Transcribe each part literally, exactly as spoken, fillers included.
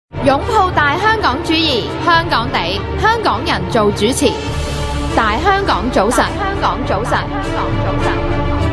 擁抱大香港主義，香港地，香港人做主持。大香港早晨，香港早晨，香港早晨。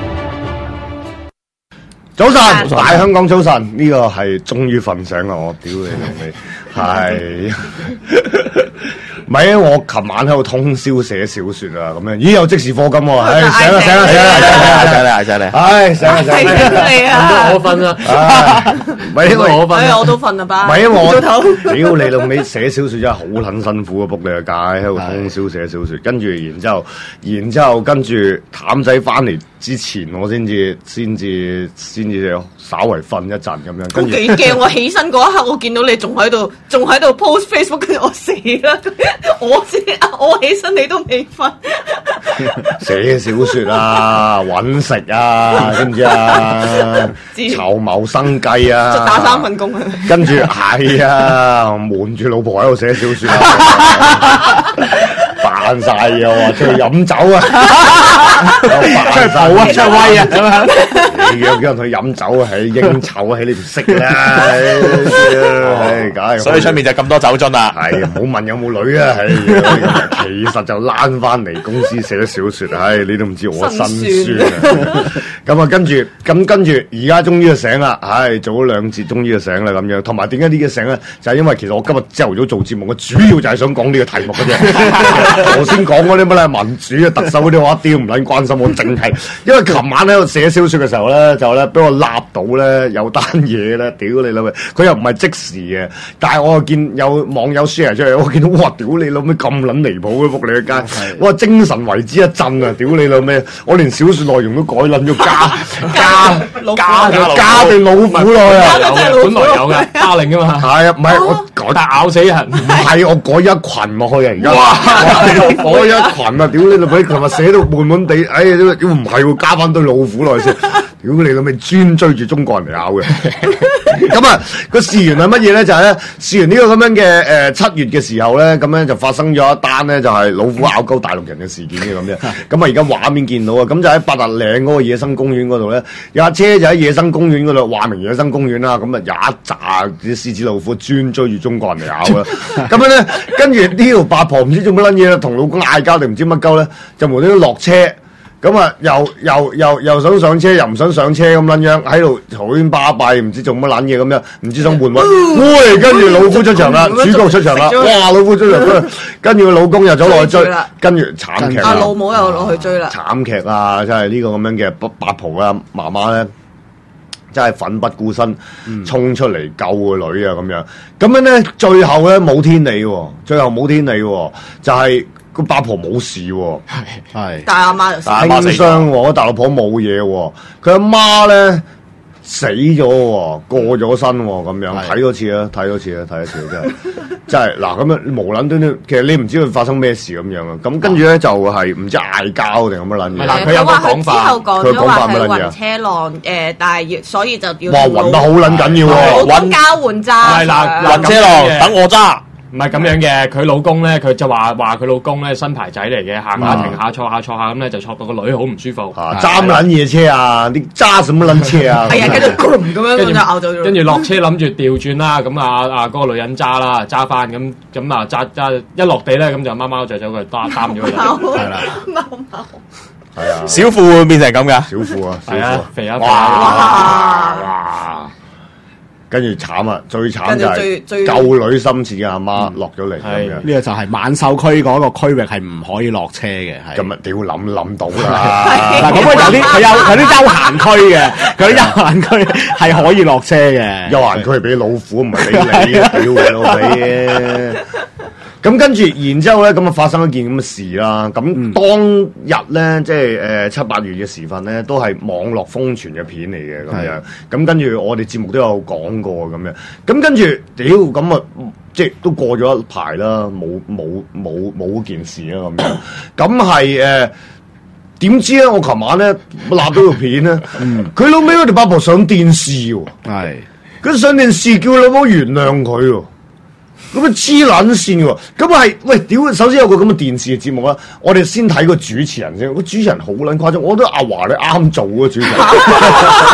早晨，大香港早晨，呢、這個係終於瞓醒啦！我屌你老味，係唔係啊？我琴晚喺度通宵寫小說啊，咁樣咦有即時課金喎！唉，醒啦醒啦醒啦醒啦醒啦！唉，醒啦醒啦！ 係啊， 我瞓啦，唔係因為我瞓， 我都瞓啦吧？ 唔係因為我屌你老味寫小說真係好撚辛苦啊！仆你個街喺度通宵寫小說，跟住然之後，然之後跟住譚仔翻嚟之前，我先至先至先至稍為瞓一陣咁樣。跟住幾驚！我起身嗰一刻，我見到你仲喺度，仲喺度 post Facebook，跟住我死啦！我先啊，我起身你都未瞓。 寫小說啊，搵食啊，知唔知啊？籌謀生計啊， 就打三份工啊。 跟住係啊，瞞住老婆喺度寫小說啊。扮晒嘅喎，出去飲酒啊，出去蒲啊，出去威啊，咁樣你約咗人去飲酒啊，係應酬啊，係你唔識啦，唉，梗係。 所以出面就咁多酒樽啦。 係，唔好問有冇女啊，係，其實就躝翻嚟公司寫小說，唉，你都唔知我辛酸啊。咁啊，跟住，咁跟住，而家終於就醒啦，唉，做咗兩節，終於就醒啦咁樣。同埋點解呢個醒咧？就係因為其實我今日朝頭早做節目，我主要就係想講呢個題目嘅啫。頭先講嗰啲乜咧民主啊、特首嗰啲，我一啲都唔撚關心，我淨係因為琴晚喺度寫小說嘅時候咧，就咧俾我立到咧有單嘢咧，屌你老味！佢又唔係即時嘅，但係我又見有網友 share 出嚟，我見到哇，屌你老味咁撚離譜嘅仆你嘅街，哇精神為之一振啊！屌你老味，我連小說內容都改撚咗加加加加加對老虎落去啊！ 本來有嘅加令噶嘛， 係啊，唔係我改但咬死人， 唔係我改一群落去啊！而家哇，改一群啊！屌你老味，琴日寫到悶悶地，哎呀，屌唔係喎，加翻對老虎落去先。屌你老味，專追住中國人嚟咬嘅。咁啊，個事源係乜嘢咧？就係、是、咧，事源呢個咁樣嘅誒七月嘅時候咧，咁樣就發生咗一單咧，就係、是、老虎咬鳩大陸人嘅事件嘅咁樣。咁啊，而家畫面見到啊，咁就喺八達嶺嗰個野生公園嗰度咧，有架車就喺野生公園嗰度，話明野生公園啦，咁啊有一紮啲獅子老虎專追住中國人嚟咬啦。咁樣咧，跟住呢條八婆唔知做乜撚嘢啦，同老公嗌交定唔知乜鳩咧，就無端端落車。咁啊，又又又又想上車，又唔想上車咁撚樣，喺度嘈喧巴閉，唔知做乜撚嘢咁樣，唔知想換位。喂，跟住老虎出場啦，主角出場啦，哇，老虎出場，跟住個老公又走落去追，跟住慘劇。 阿老母又落去追啦。 慘劇啊！真係呢個咁樣嘅八婆啊，媽媽咧，真係奮不顧身，衝出嚟救個女啊咁樣。咁樣咧，最後咧冇天理喎，最後冇天理喎，就係。個八婆冇事喎，係係， 但係阿媽就死輕傷喎，大老婆冇嘢喎，佢阿媽咧死咗喎，過咗身喎，咁樣睇多次啦，睇多次啦，睇多次真係真係嗱咁樣無撚端端，其實你唔知佢發生咩事咁樣啊，咁跟住咧就係唔知嗌交定咁乜撚嘢。 嗱，佢有個講法，之後講咗話係暈車浪，誒，但係所以就要哇暈得好撚緊要喎， 揾交換揸， 係嗱暈車浪等我揸。唔係咁樣嘅，佢老公咧，佢就話話佢老公咧新牌仔嚟嘅，行下停下坐下坐下咁咧，就坐到個女好唔舒服。 揸撚嘢車啊！你揸什麼撚車啊？ 係啊，跟住咁樣就咬咗。 跟住落車諗住調轉啦，咁啊啊嗰個女人揸啦，揸翻咁咁啊揸揸一落地咧，咁就貓貓就走佢擔擔咗佢。係啦， 貓貓。 係啊， 小富會變成咁噶？ 小富啊， 係啊，肥啊！ 哇哇！跟住慘啊！最慘就係救女心切嘅阿媽落咗嚟咁樣。 呢個就係萬秀區嗰個區域係唔可以落車嘅。 咁啊，屌諗諗到啦！ 嗱，咁有啲佢有有啲休閒區嘅，佢啲休閒區係可以落車嘅。 休閒區係俾老虎，唔係俾你，屌你老味！咁跟住，然之後咧，咁啊發生一件咁嘅事啦。咁、嗯、當日咧，即係誒、呃、七八月嘅時分咧，都係網絡瘋傳嘅片嚟嘅咁樣。咁跟住我哋節目都有講過咁樣。咁跟住，屌咁啊，即係都過咗一排啦，冇冇冇冇件事啦咁樣。咁係誒點知咧？我琴晚咧立到條片咧，佢老尾嗰條八婆上電視喎，係佢上電視叫老母原諒佢喎。咁啊黐撚線喎，咁啊係喂屌！首先有個咁嘅電視嘅節目啦，我哋先睇個主持人先。個主持人好撚誇張，我覺得阿華你啱做嘅主持人，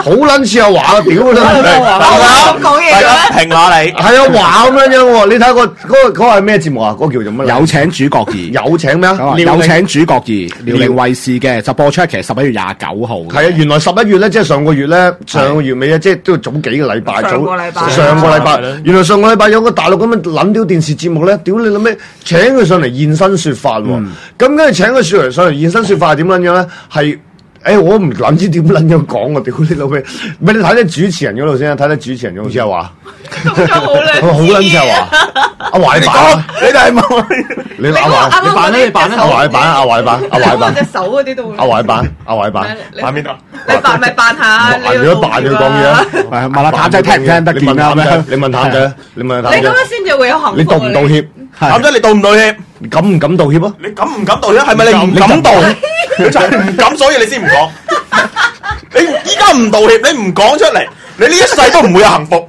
好撚似阿華啊！屌啦！ 咁講嘢大家嘅咩？ 評下你。 係啊，華咁樣樣喎！你睇個嗰個嗰個係咩節目啊？嗰個叫做乜嚟？ 有請主角兒， 有請咩啊？ 有請主角兒，遼寧衛視嘅就播出，其實十一月廿九號。 係啊，原來十一月咧，即係上個月咧，上個月尾啊，即係都要早幾個禮拜，早上個禮拜上個禮拜係咯， 原來上個禮拜有個大陸咁嘅撚屌電視節目咧，屌你諗咩？請佢上嚟現身説法喎，咁跟住請佢上嚟上嚟現身説法係點撚樣咧？係。誒，我唔撚知點撚樣講啊！屌你老味，唔係你睇睇主持人嗰度先啊，睇睇主持人嗰度先啊話， 動作好靚， 好撚似阿華，阿華你扮啊， 你哋係冇。 你阿華你扮啦你扮啦阿華你扮啊，阿華你扮，阿華你扮隻，手嗰啲都會。 阿華你扮，阿華你扮， 扮邊度？ 你扮咪扮下， 扮咗扮佢講嘢。 係問下譚仔聽唔聽得你見啊？咁樣問譚仔，你問譚仔，你問譚仔， 你咁樣先至會有幸福。 你道唔道歉？ 譚仔，你道唔道歉？ 你敢唔敢道歉啊？ 你敢唔敢道歉？係咪你唔敢道？你就係唔敢，所以你先唔講。你依家唔道歉，你唔講出嚟，你呢一世都唔會有幸福。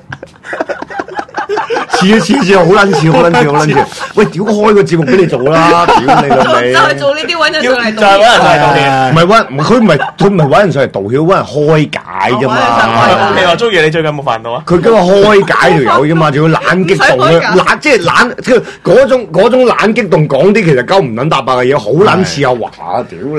似啊似似，好撚似，好撚似，好撚似。喂，屌開個節目俾你做啦！屌你老味。 就係做呢啲揾人上嚟就係揾人上嚟道歉。 唔係揾，唔係佢唔係佢唔係揾人上嚟道歉，揾人開解啫嘛。 你話中意你最近有冇煩惱啊？ 佢叫我開解條友啫嘛，仲要懶激動咧， 唔使開解懶即係懶，即係嗰種嗰種懶激動講啲其實鳩唔撚搭白嘅嘢，好撚似阿華，屌你！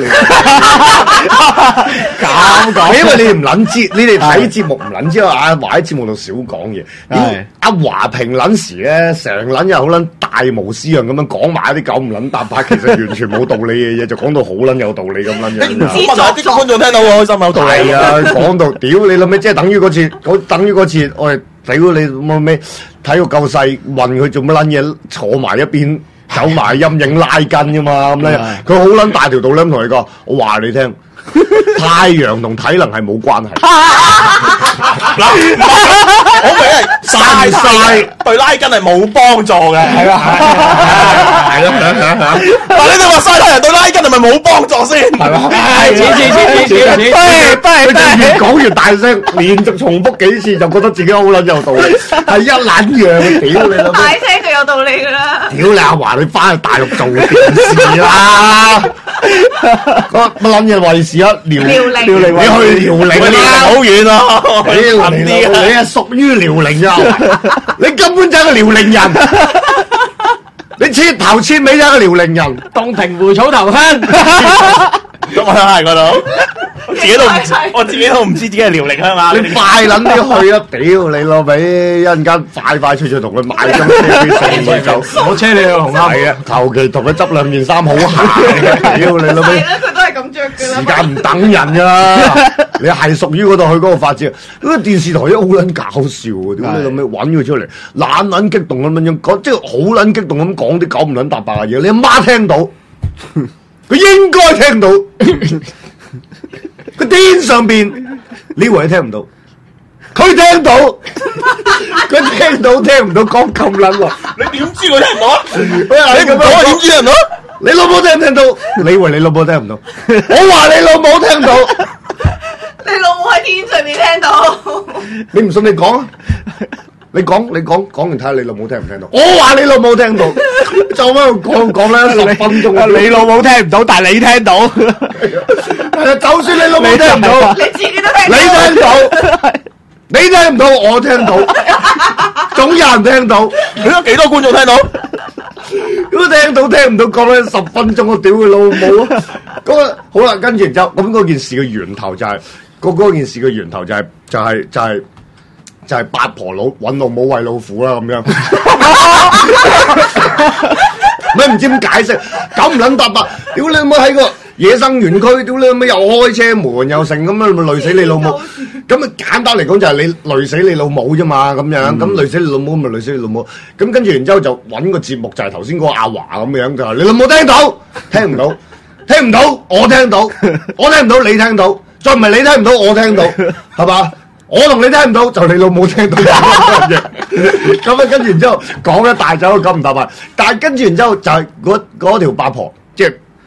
咁講，因為你哋唔撚知，你哋睇節目唔撚知啊，阿華喺節目度少講嘢。 係阿華平撚時咧，成撚日好撚大無私樣咁樣講埋一啲鳩唔撚搭白，其實完全冇道理嘅嘢，就講到好撚有道理咁撚樣。 問下啲觀眾聽到好開心，有道理。 係啊，講到屌你老味，即係等於嗰次，嗰等於嗰次，我哋屌你冇咩睇個夠細，問佢做乜撚嘢，坐埋一邊，走埋陰影拉筋啫嘛，咁咧，佢好撚大條道咧咁同你講，我話你聽，太陽同體能係冇關係。 嗱，我明係曬曬對拉筋係冇幫助嘅，係啊，係咯，但係你哋話曬太陽對拉筋係咪冇幫助先？係嘛？ 係，似似似似似，對對佢越講越大聲，連續重複幾次就覺得自己好撚有道理，係一撚樣，屌你老大味！ 聲就有道理㗎啦。 屌你阿華，你翻去大陸做電視啦！嗰乜撚嘢衛視啊？遼遼寧遼寧，你去遼寧離啦！ 好遠啊！ 屌你老味，你係屬於遼寧啊！你根本就係個遼寧人，你徹頭徹尾就係個遼寧人。 洞庭湖草頭香。 咁我喺嗰度，我自己都唔知，我自己都唔知自己係遼寧鄉下。 你快撚啲去啊！屌你老味，一陣間快快脆脆同佢買張車飛送佢走。 我車你去紅磡。 係啊，求其同佢執兩件衫好鞋。屌你老味！ 係啦，佢都係咁着㗎啦。 時間唔等人噶，你係屬於嗰度去嗰度發展。嗰個電視台都好撚搞笑啊！點解你咁樣揾佢出嚟，懶撚激動咁樣講，即係好撚激動咁講啲九唔撚搭八嘅嘢。你阿媽聽到，佢應該聽到。佢天上邊，你以為你聽唔到？佢聽到，佢聽到聽唔到講咁撚耐。 你點知佢聽唔到啊？ 你你唔講我點知聽唔到？ 你老母聽唔聽到？你以為你老母聽唔到？我話你老母聽到。 你老母喺天上面聽到。 你唔信你講啊！你講你講講完睇下你老母聽唔聽到？我話你老母聽到，就咁講講咧十分鐘啊！ 你老母聽唔到，但係你聽到。 係啊，就算你老母聽唔到， 你自己都聽你到。 聽到，你聽唔到，我聽到，總有人聽到。 你有幾多觀眾聽到？ 如果聽到聽唔到，講咧十分鐘，我屌佢老母啊！咁啊，好啦，跟住然之後，咁嗰件事嘅源頭就係嗰嗰件事嘅源頭就係就係就係。就係八婆佬揾老母餵老虎啦咁樣，咩唔知點解釋，九唔撚搭八，屌你老母喺個野生園區，屌你老母又開車門又成咁樣，咪累死你老母。咁啊簡單嚟講就係你累死你老母啫嘛，咁樣，咁累死你老母咪累死你老母。咁跟住然之後就揾個節目就係頭先嗰個阿華咁樣，就係你老母聽到，聽唔到，聽唔到，我聽到，我聽唔到，你聽到，再唔係你聽唔到，我聽到，係嘛？我同你聽唔到，就你老母聽到咁樣。咁啊，跟住然之後講一大走咁唔搭八，但係跟住然之後就係嗰嗰條八婆，即係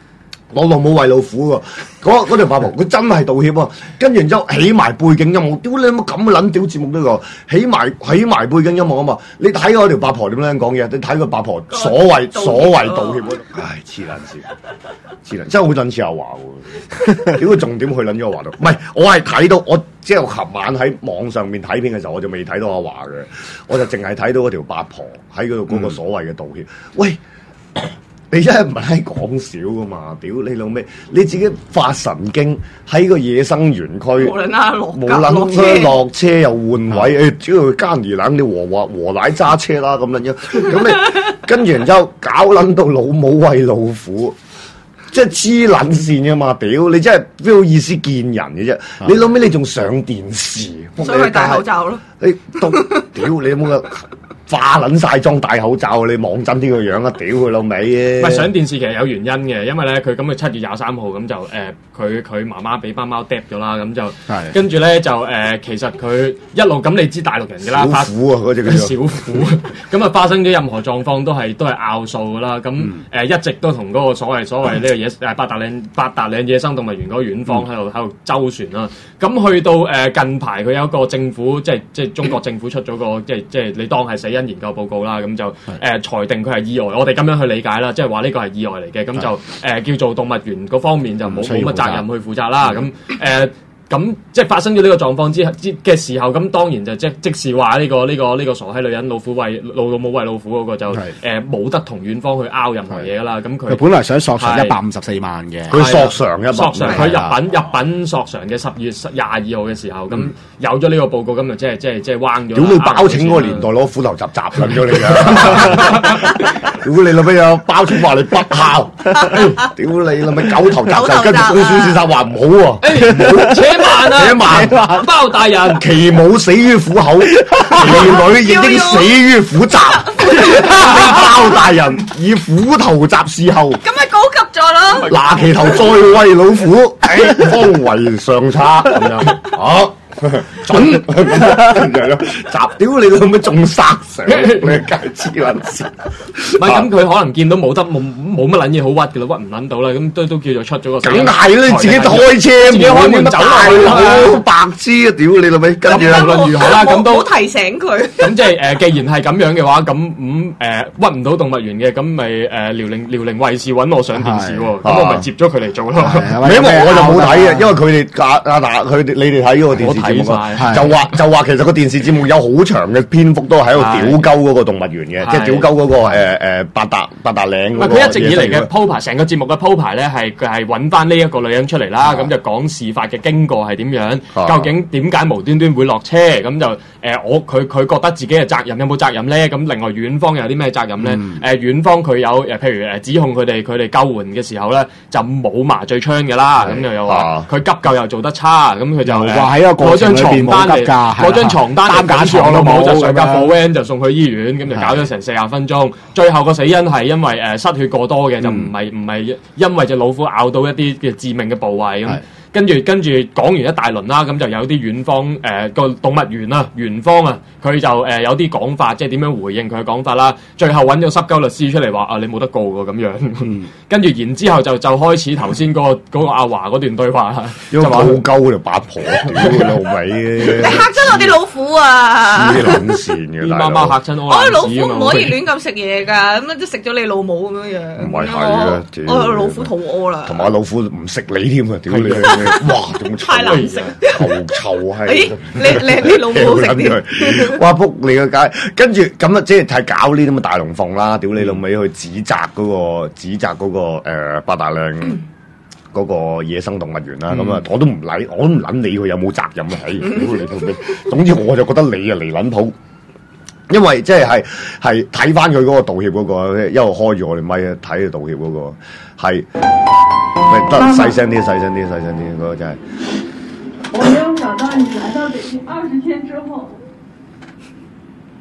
我老母為老虎喎，嗰嗰條八婆佢真係道歉喎，跟住然之後起埋背景音樂，屌你有冇咁嘅撚屌節目呢個？起埋起埋背景音樂啊嘛！你睇嗰條八婆點樣講嘢？你睇個八婆所謂所謂道歉嗰度，唉黐撚線，黐撚真係好撚似阿華喎！屌個重點去撚咗阿華度，唔係我係睇到我即係我琴晚喺網上面睇片嘅時候，我就未睇到阿華嘅，我就淨係睇到嗰條八婆喺嗰度嗰個所謂嘅道歉。喂！你真係唔係講笑噶嘛？屌你老味，你自己發神經喺個野生園區， 無論啊落無撚佢落車又換位，誒主要奸兒冷你和話和奶揸車啦咁樣樣，咁你跟住然之後搞撚到老母餵老虎，即係黐撚線噶嘛？屌你真係邊好意思見人嘅啫？你老尾你仲上電視， 所以佢戴口罩咯。 你都屌你有冇個？化撚晒妝戴口罩，你望真啲個樣啊！屌佢老味啊！ 唔係上電視其實有原因嘅，因為咧佢咁佢七月廿三號咁就誒佢佢媽媽俾班貓嗒咗啦，咁就跟住咧就誒、呃、其實佢一路咁你知大陸人㗎啦， 小虎啊嗰隻叫小虎，咁啊發生咗任何狀況都係都係拗數㗎啦，咁誒、嗯呃、一直都同嗰個所謂所謂呢個野誒八達嶺八達嶺野生動物園嗰個園方喺度喺度周旋啦，咁去到誒、呃、近排佢有一個政府即係即係中國政府出咗個即係即係你當係死因研究報告啦，咁就誒、呃、裁定佢係意外，我哋咁樣去理解啦，即係話呢個係意外嚟嘅，咁就誒、呃、叫做動物園嗰方面就冇冇乜責任去負責啦，咁誒咁即係發生咗呢個狀況之之嘅時候，咁當然就即即是話呢、這個呢、這個呢、這個傻閪女人老虎餵老老母餵老虎嗰個就誒冇、呃、得同園方去拗任何嘢噶啦，咁佢本來想索償一百五十四萬嘅， 佢索償一百索償佢入稟入稟索償嘅十月廿二號嘅時候，咁、嗯、有咗呢個報告，咁就即係即係即係彎咗。 屌你包拯嗰個年代攞斧頭襲襲撚咗你㗎！屌你老味啊！包拯話你不孝，屌你老味狗頭襲襲，跟住公孫先生話唔好喎，唔好且慢啊， 且慢， 包大人其母死於虎口，其女亦應死於虎襲。包大人以虎頭襲事後， 咁咪高級咗咯。 拿其頭再餵老虎，方為上策咁樣。好。準咁樣咯，雜屌你老味仲殺上，你介黐撚線。 唔係咁，佢可能見到冇得冇冇乜撚嘢好屈嘅啦，屈唔撚到啦，咁都都叫做出咗個。 梗係啦，你自己開車， 自己開門走落去， 白痴啊！屌你老味，跟住無論如何啦，咁都提醒佢。 咁即係誒，既然係咁樣嘅話，咁咁誒屈唔到動物園嘅，咁咪誒遼寧遼寧衛視揾我上電視喎，咁我咪接咗佢嚟做咯。 因為我就冇睇嘅，因為佢哋阿阿達佢哋你哋睇嗰個電視節目就話就話其實個電視節目有好長嘅篇幅都係喺度屌鳩嗰個動物園嘅，即係屌鳩嗰個誒誒八達八達嶺。 佢一直以嚟嘅鋪排，成個節目嘅鋪排咧係佢係揾翻呢一個女人出嚟啦，咁就講事發嘅經過係點樣，究竟點解無端端會落車，咁就誒我佢佢覺得自己嘅責任有冇責任咧？咁另外院方有啲咩責任咧？誒院方佢有誒譬如誒指控佢哋佢哋救援嘅時候咧就冇麻醉槍嘅啦，咁又又話佢急救又做得差，咁佢就話喺個過程裏邊冇急救， 嗰張床單擔架住我老母就上架貨 van 就送去醫院，咁就搞咗成四十分鐘。最後個死因係因為誒失血過多嘅，就唔係唔係因為隻老虎咬到一啲嘅致命嘅部位咁。跟住跟住講完一大輪啦，咁就有啲院方誒個、呃、動物園啊，園方啊，佢就誒、呃、有啲講法，即係點樣回應佢嘅講法啦。最後揾咗濕鳩律師出嚟話啊，你冇得告喎咁樣。嗯、跟住然之後就就開始頭先嗰個嗰個阿華嗰段對話， 就話好鳩條八婆，屌佢老味嘅。 你嚇親我啲老虎啊！ 黐撚線嘅， 啲貓貓嚇親我。 我老虎唔可以亂咁食嘢㗎，咁樣都食咗你老母咁樣樣。 唔係係啊， 我老虎肚屙啦。 同埋老虎唔食你添啊！屌你！哇，咁太難食， 臭臭係。 你你你老母食啲， 哇仆你個街，跟住咁啊，即係係搞呢啲咁嘅大龍鳳啦，屌你老味去指責嗰個指責嗰個誒八達嶺嗰個野生動物園啦，咁啊我都唔理，我都唔撚理佢有冇責任啊，屌你老味，總之我就覺得你啊離撚譜。因為即係係係睇翻佢嗰個道歉嗰、那個，一路開住我哋咪睇佢道歉嗰、那個係，咪得細聲啲，細聲啲，細聲啲，嗰、那個真係。 我沒有想到你來到北京二十天之後，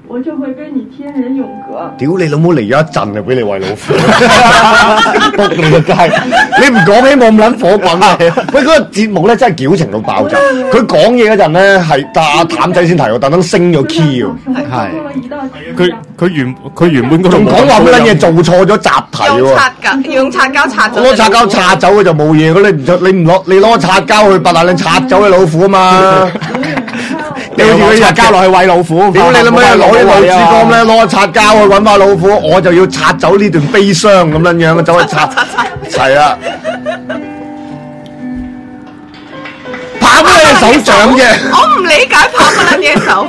我就會跟你天人永隔。 屌你老母嚟咗一陣就俾你餵老虎，仆你個街！你唔講起冇咁撚火滾啊！喂，嗰、那個節目咧真係矯情到爆炸。佢講嘢嗰陣咧係，但阿譚仔先提我，特登升咗 key 喎。 係。佢佢原佢原本嗰仲講話乜撚嘢做錯咗集題喎。 用擦㗎，用擦膠擦走。 攞擦膠擦走佢就冇嘢，咁你唔你唔攞你攞擦膠去白大靚擦走嘅老虎啊嘛！ 你好似佢擦膠落去餵老虎， 屌你老母！攞啲老子光咧，攞擦膠去揾翻老虎，我就要擦走呢段悲傷咁樣樣，走去擦，係啊！拍乜嘢手掌啫？ 我唔理解拍乜撚嘢手。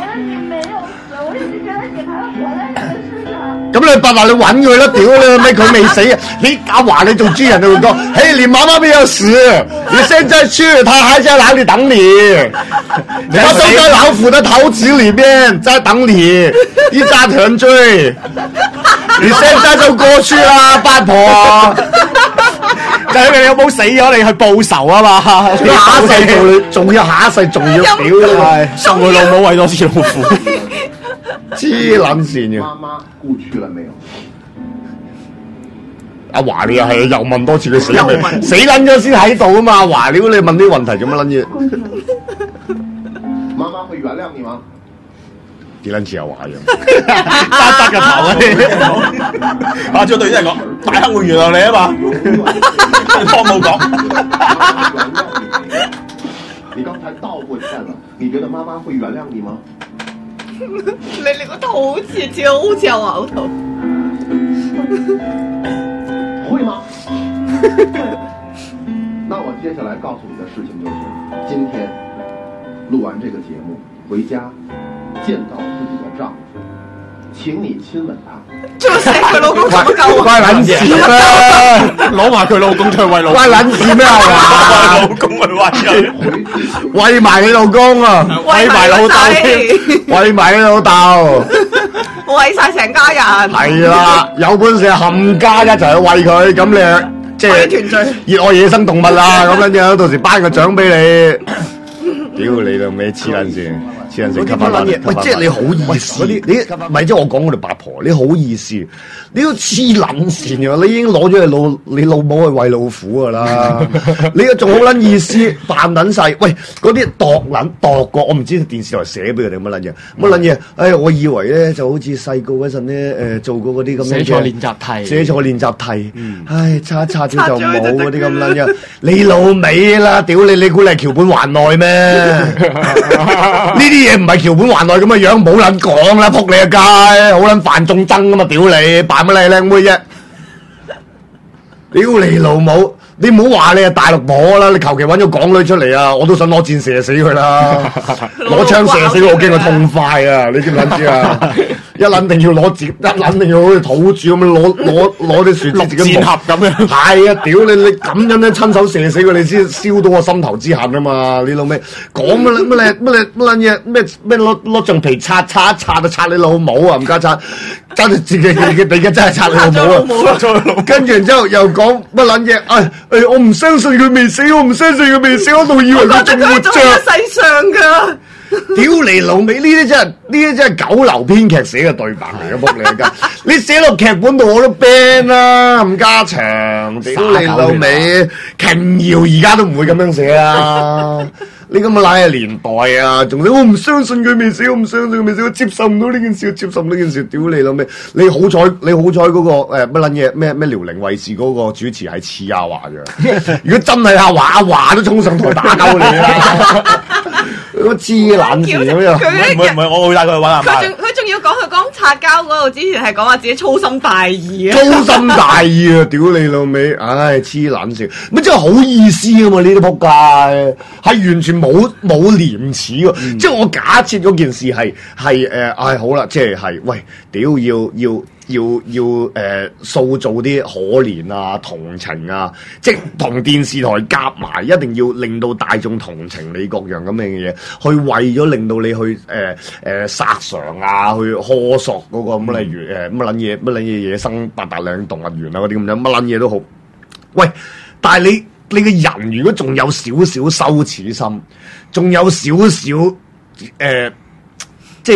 咁你白話你揾佢啦，屌你咩佢未死啊！你阿華你做豬人就會講，嘿你媽媽沒有死，你現在去，他還在哪裡等你？他都在老虎的頭子裡面，在等你，一家團聚。你現在就過去啦，八婆。 就係你有冇死咗，你去報仇啊嘛！ 下一世做你，仲要下一世仲要屌你， 送佢老母餵多次老虎。 黐撚線嘅。 媽媽故去了沒有？ 阿華你又係又問多次佢死未？死撚咗先喺度啊嘛！阿華屌你問啲問題做乜撚嘢？ 媽媽會原諒你嗎？ 幾撚似阿華樣？ 得得個頭啊！ 阿張隊真係講大亨會原諒你啊嘛，方冇講。 你剛才道過歉了，你覺得媽媽會原諒你嗎？ 你你個頭好似似好似有牛頭。 會嗎？那我接下來告訴你的事情就是，今天錄完這個節目回家見到自己的丈夫，請你親吻他。 做死佢老公做乜鳩關撚事咩？ 攞埋佢老公出去餵老虎， 關撚事咩？ 老公去餵佢， 餵埋你老公啊！ 餵埋老豆添， 餵埋你老豆。 餵晒成家人。 係啦，有本事冚家一齊去餵佢，咁你即係熱愛野生動物啦，咁樣樣到時頒個獎俾你。屌你老味黐撚線！黐撚線吸翻嘢，喂，即係你好意思，你唔係即係我講我哋八婆，你好意思，你都黐撚線嘅，你已經攞咗你老你老母去餵老虎噶啦，你仲好撚意思扮撚晒，喂，嗰啲度撚度過，我唔知電視台寫俾佢哋乜撚嘢，乜撚嘢？哎，我以為咧就好似細個嗰陣咧，誒做過嗰啲咁樣嘅寫錯練習題， 寫錯練習題，唉，擦一擦咗就冇嗰啲咁撚嘢，你老味啦，屌你，你估你係橋本環奈咩？呢啲嘢唔係橋本環奈咁嘅樣，冇撚講啦，仆你個街，好撚犯眾憎啊嘛，屌你，扮乜你靚妹啫？屌你老母！你唔好話你係大陸婆啦，你求其揾個港女出嚟啊，我都想攞箭射死佢啦，攞槍射死佢，我驚佢痛快啊！你知唔知啊？一撚定要攞箭，一撚定要好似土著咁樣攞攞攞啲樹枝自己箭盒咁樣。 係啊！屌你你咁樣咧親手射死佢，你先燒到我心頭之恨啊嘛！你老味講乜乜乜乜乜撚嘢咩咩攞攞橡皮擦擦一擦就擦你老母啊！唔加擦，真係自己你嘅你嘅真係擦你老母啊！跟住然之後又講乜撚嘢？哎誒我唔相信佢未死，我唔相信佢未死，我仲以為佢仲活着。 世上噶。 屌你老味，呢啲真係呢啲真係九流編劇寫嘅對白嚟嘅，仆你個街！你寫落劇本度我都 ban 啦，冚家祥！屌你老味，瓊瑤而家都唔會咁樣寫啦。你咁嘅奶嘅年代啊，仲我唔相信佢未死，我唔相信佢未死，我接受唔到呢件事，我接受唔到呢件事。屌你老味，你好彩你好彩嗰個誒乜撚嘢咩咩遼寧衛視嗰個主持係似阿華嘅，如果真係阿華，阿華都衝上台打鳩你啦！嗰黐撚線咁樣， 唔係唔係，我會帶佢去揾阿媽。 佢仲佢仲要講佢講擦膠嗰度之前係講話自己粗心大意啊！ 粗心大意啊！屌你老味，唉黐撚線，乜真係好意思啊嘛？呢啲仆街係完全冇冇廉恥喎！嗯、即係我假設嗰件事係係誒，唉好啦，即係係喂，屌要要。要要誒、呃、塑造啲可憐啊、同情啊，即係同電視台夾埋，一定要令到大眾同情你各樣咁嘅嘢，去為咗令到你去誒誒、呃呃、殺傷啊，去苛索嗰、那個乜例如誒乜撚嘢乜撚嘢野生八達嶺動物園啊嗰啲咁樣乜撚嘢都好。喂，但係你你個人如果仲有少少羞恥心，仲有少少誒即係。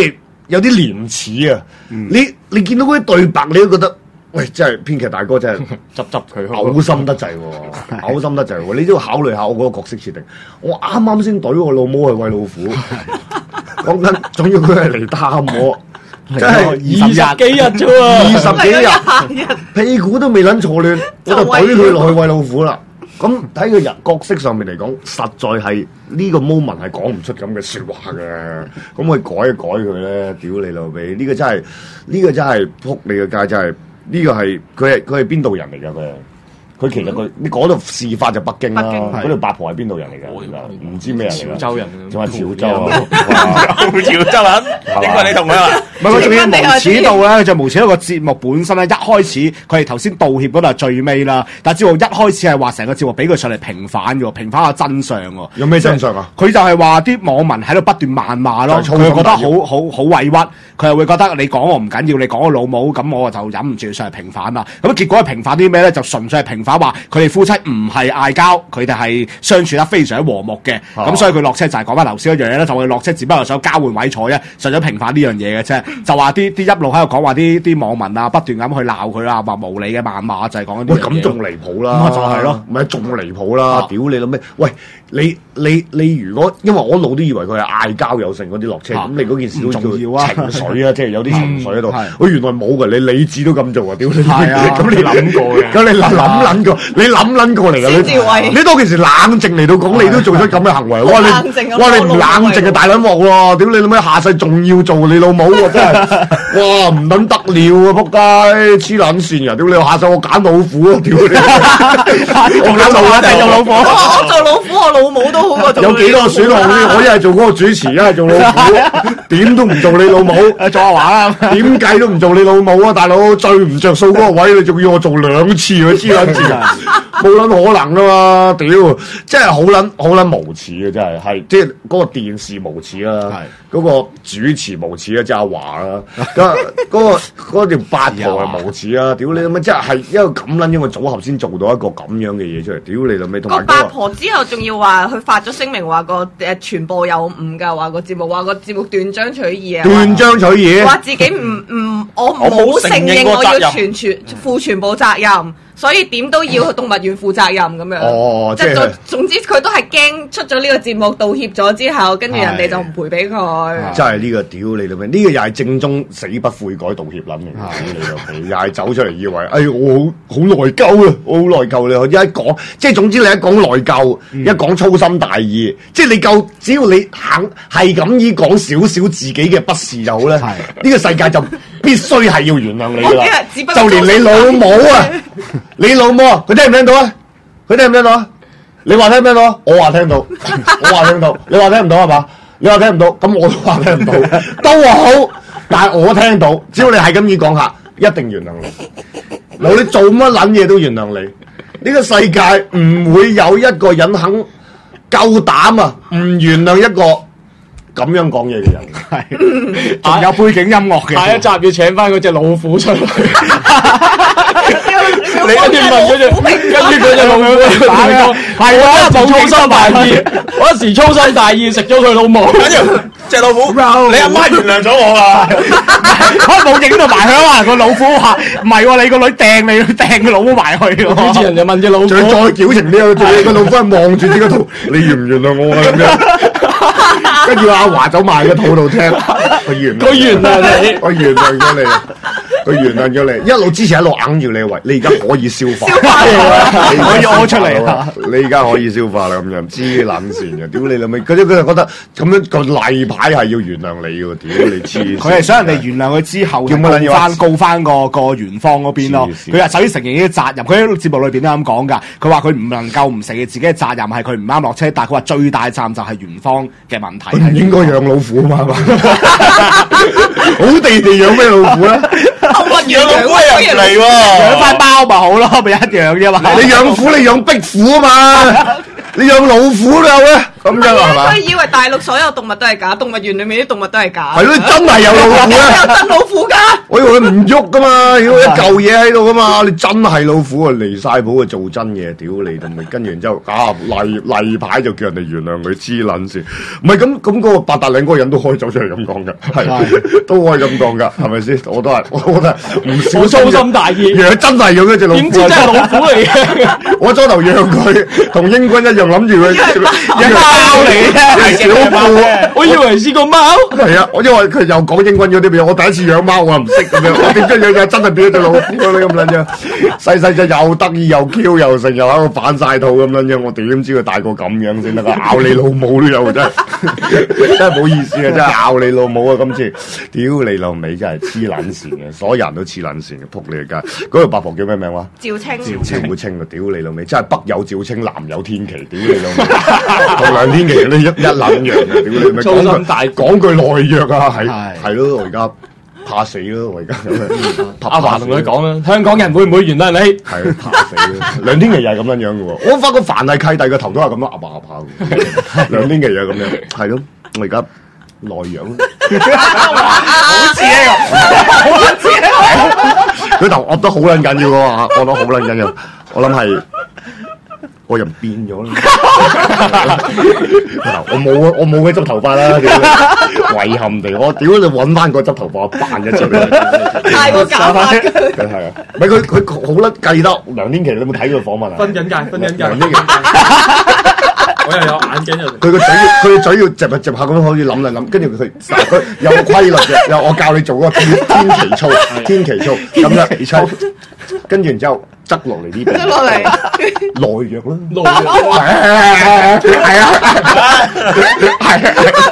有啲廉恥啊！你你見到嗰啲對白，你都覺得。喂，真係編劇大哥真係執執佢， 嘔心得滯喎，嘔心得滯喎！你都要考慮下我嗰個角色設定。我啱啱先懟我老母去餵老虎，講緊，仲要佢係嚟探我，真係二十幾日啫喎， 二十幾日，屁股都未撚坐亂，我就懟佢落去餵老虎啦。咁睇個人角色上面嚟講，實在係呢個 moment 係講唔出咁嘅説話嘅。咁我改一改佢咧，屌你老味！呢個真係呢個真係撲你個街，真係。呢個係佢係佢係邊度人嚟㗎？佢佢其實佢你嗰度事發就北京啦，嗰條八婆係邊度人嚟㗎？唔知咩人嚟㗎？ 潮州人， 仲係潮州啊！ 潮州人，應該你同佢啦。 唔係佢仲要無恥到咧，就無恥一個節目本身咧，一開始佢係頭先道歉嗰度係最尾啦，但係節目一開始係話成個節目俾佢上嚟平反嘅，平反下真相喎。 有咩真相啊？ 佢就係話啲網民喺度不斷謾罵咯，佢覺得好好好委屈，佢係會覺得你講我唔緊要，你講我老母，咁我就忍唔住上嚟平反啦。咁結果係平反啲咩咧？就純粹係平反話佢哋夫妻唔係嗌交，佢哋係相處得非常和睦嘅。咁、啊、所以佢落車就係講翻頭先一樣嘢咧，就佢落車只不過想交換位坐啫，實咗平反呢樣嘢嘅啫。就話啲啲一路喺度講話啲啲網民啊，不斷咁去鬧佢啊，話無理嘅謾罵就係講緊啲嘢。 咁仲離譜啦！ 咁就係咯， 咪仲離譜啦！屌你老咩？喂，你你你如果因為我一路都以為佢係嗌交有成嗰啲落車，咁、啊、你嗰件事都叫情緒啊，即係有啲情緒喺度。喂、嗯，原來冇嘅，你理智都咁做啊！屌你，咁你諗過嘅？咁你諗諗過？你諗諗過嚟㗎？你你當其時冷靜嚟到講，你都做出咁嘅行為。哇！你哇！你唔冷靜嘅大撚鑊喎！屌你老咩？下世仲要做你老母喎！真係哇！唔撚得了啊！仆街黐撚線啊！屌你！下世我揀老虎啊！屌你！我揀老虎定做老虎？ 我做老虎，我老母都好過做。 有幾多個選項先？我一係做嗰個主持，一係做老虎，點都唔做你老母。 做下話啦， 點計都唔做你老母啊！大佬最唔着數嗰個位，你仲要我做兩次啊！黐撚線啊！冇撚可能噶嘛！屌，真係好撚好撚無恥啊！真係係即係嗰個電視無恥啦，嗰個主持無恥啊，即係阿華啦，嗰嗰個嗰條八婆係無恥啊！屌你咁樣，即係係一個咁撚樣嘅組合先做到一個咁樣嘅嘢出嚟。屌你老味，同埋個八婆之後仲要話佢發咗聲明話個誒傳播有誤㗎，話個節目話個節目斷章取義啊， 斷章取義， 話自己唔唔我冇承認我要全全負全部責任。所以點都要去動物園負責任咁樣， 哦、 即係總總之佢都係驚出咗呢個節目道歉咗之後，跟住人哋就唔賠俾佢。 真係呢個屌你老味，呢、這個又係正宗死不悔改道歉撚嚟，屌你老味，又係走出嚟以為，哎我好好內疚啊，我好內疚你，一講即係總之你一講內疚，嗯、一講粗心大意，即係你夠，只要你肯係咁依講少少自己嘅不是就好咧，呢個世界就必須係要原諒你啦，就連你老母啊！你老母啊，佢聽唔聽到啊？佢聽唔聽到啊？你話聽唔聽到啊？我話聽到，我話聽到，你話聽唔到係嘛？你話聽唔到，咁我都話聽唔到，都好，但係我聽到，只要你係咁意講下，一定原諒你。冇你做乜撚嘢都原諒你。呢個世界唔會有一個人肯夠膽啊，唔原諒一個咁樣講嘢嘅人。 係，仲有背景音樂嘅。 下一集要請翻嗰隻老虎出嚟。你跟住問嗰隻，跟住嗰隻老虎打嘅，係啊，冇粗心大意，我一時粗心大意食咗佢老母，跟住隻老虎，你阿媽原諒咗我啊！ 我冇影到埋去啊！個老虎話唔係喎，你個女掟你掟個老虎埋去。 主持人就問隻老虎， 再再矯情啲啊！個老虎係望住呢個圖，你原唔原諒我啊？咁樣，跟住阿華走埋個肚度聽，佢原佢原諒你， 我原諒咗你。佢原諒咗你，一路之前一路硬住你位，你而家可以消化， 可以屙出嚟啦。 你而家可以消化啦，咁樣黐撚線嘅，屌你老味！佢佢就覺得咁樣個例牌係要原諒你嘅，屌你黐！ 佢係想人哋原諒佢之後，告翻告翻個個園方嗰邊咯。佢又首先承認呢啲責任，佢喺節目裏邊都咁講㗎。佢話佢唔能夠唔承認自己嘅責任係佢唔啱落車，但係佢話最大責任就係園方嘅問題。 佢唔應該養老虎啊嘛，好地地養咩老虎咧？ 養老虎係人嚟喎， 養翻貓咪好咯，咪一樣啫嘛。 你養虎，你養壁虎啊嘛， 你養老虎都有嘅，咁樣係嘛？ 佢以為大陸所有動物都係假，動物園裏面啲動物都係假。 係咯，真係有老虎有啊！ 真老虎㗎。 我以為佢唔喐噶嘛，如果一嚿嘢喺度噶嘛，你真係老虎啊，離晒譜啊，做真嘢，屌你咁咪，跟住然之後啊例例牌就叫人哋原諒佢黐撚線，唔係咁咁嗰個八達嶺嗰個人都可以走出嚟咁講㗎，係都可以咁講㗎，係咪先？我都係，我覺得唔少好粗心大意， 養真係養一隻老虎， 點知真係老虎嚟嘅？ 我初頭養佢，同英軍一樣諗住佢一貓嚟啫， 小虎， 我以為係個貓。 係啊，我因為佢又講英軍嗰啲嘢，我第一次養貓我唔識咁樣，我點知養養真係變咗隻老虎咁撚樣，細細隻又得意又 Q 又成，又喺度反晒肚咁撚樣，我點知佢大個咁樣先得㗎？咬你老母都有真係，真係冇意思啊！真係咬你老母啊！今次屌你老味真係黐撚線嘅，所有人都黐撚線嘅，仆你個街！嗰條八婆叫咩名話？ 趙青。 趙青啊！屌你老味，真係北有趙青，南有天琪，屌你老味，同梁天琪都一一撚樣啊！屌你咪粗心大意講句內弱啊，係係咯，我而家怕死咯，我而家阿華同佢講啦，香港人會唔會原諒你？ 係怕死咯，梁天琪又係咁樣樣嘅喎，我發覺凡係契弟個頭都係咁樣壓下壓下嘅，梁天琪又係咁樣，係咯，我而家內弱咯， 好似呢個，好似呢個， 佢頭壓得好撚緊要嘅喎，壓得好撚緊要，我諗係。我人變咗啦！我冇啊，我冇嘅執頭髮啦，遺憾地，我屌你揾翻個執頭髮扮一隻俾你， 太過假髮嘅。 係啊，唔係佢佢好甩計得梁天琦，你有冇睇佢訪問啊？ 分緊界，分緊界。 梁天琦我又有眼鏡又。 佢個嘴要，佢個嘴要嚼下嚼下咁樣可以諗嚟諗，跟住佢佢有規律嘅，有我教你做嗰個天天蠍操，天蠍操咁樣，跟住然之後。側落嚟呢邊， 側落嚟內弱啦， 內弱係啊係啊係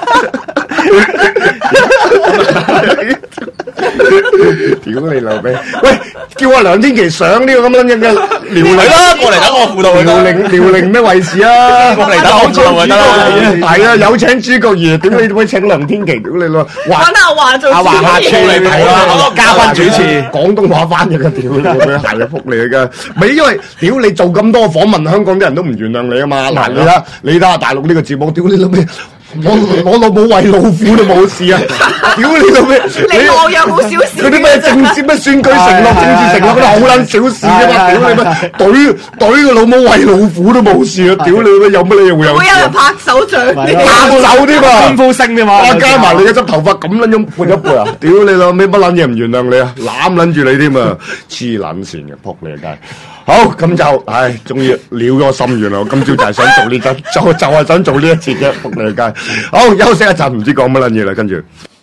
啊，屌你老味！喂，叫阿梁天琦上呢個咁樣嘅遼寧啦，過嚟等我輔導佢。 遼寧遼寧咩衛視啊？ 過嚟等我輔導佢得啦。 係啊，有請諸葛爺，點你點會請梁天琦？屌你老！ 揾阿華做阿華下次嚟睇啦，嘉賓主持， 廣東話翻譯嘅，屌你老味，係啊，仆你嘅。咪因為屌你做咁多訪問，香港啲人都唔原諒你啊嘛！嗱，你睇你睇下大陸呢個節目，屌你老味！我我老母餵老虎都冇事啊！屌你老味！ 你我有好小事。 嗰啲咩政治咩選舉承諾、政治承諾嗰啲好撚小事啫嘛！屌你咩？懟懟個老母餵老虎都冇事啊！屌你老味，有乜理由會有事？ 會有人拍手掌， 拍手添啊！ 歡呼聲添嘛！ 哇！加埋你嘅執頭髮咁撚樣撥一撥啊！屌你老味，乜撚嘢唔原諒你啊？攬撚住你添啊！黐撚線嘅，仆你個街！好，咁就唉，終於了咗個心願啦！我今朝就係想做呢則，就就係想做呢一節啫，仆你個街！好，休息一陣，唔知講乜撚嘢啦，跟住。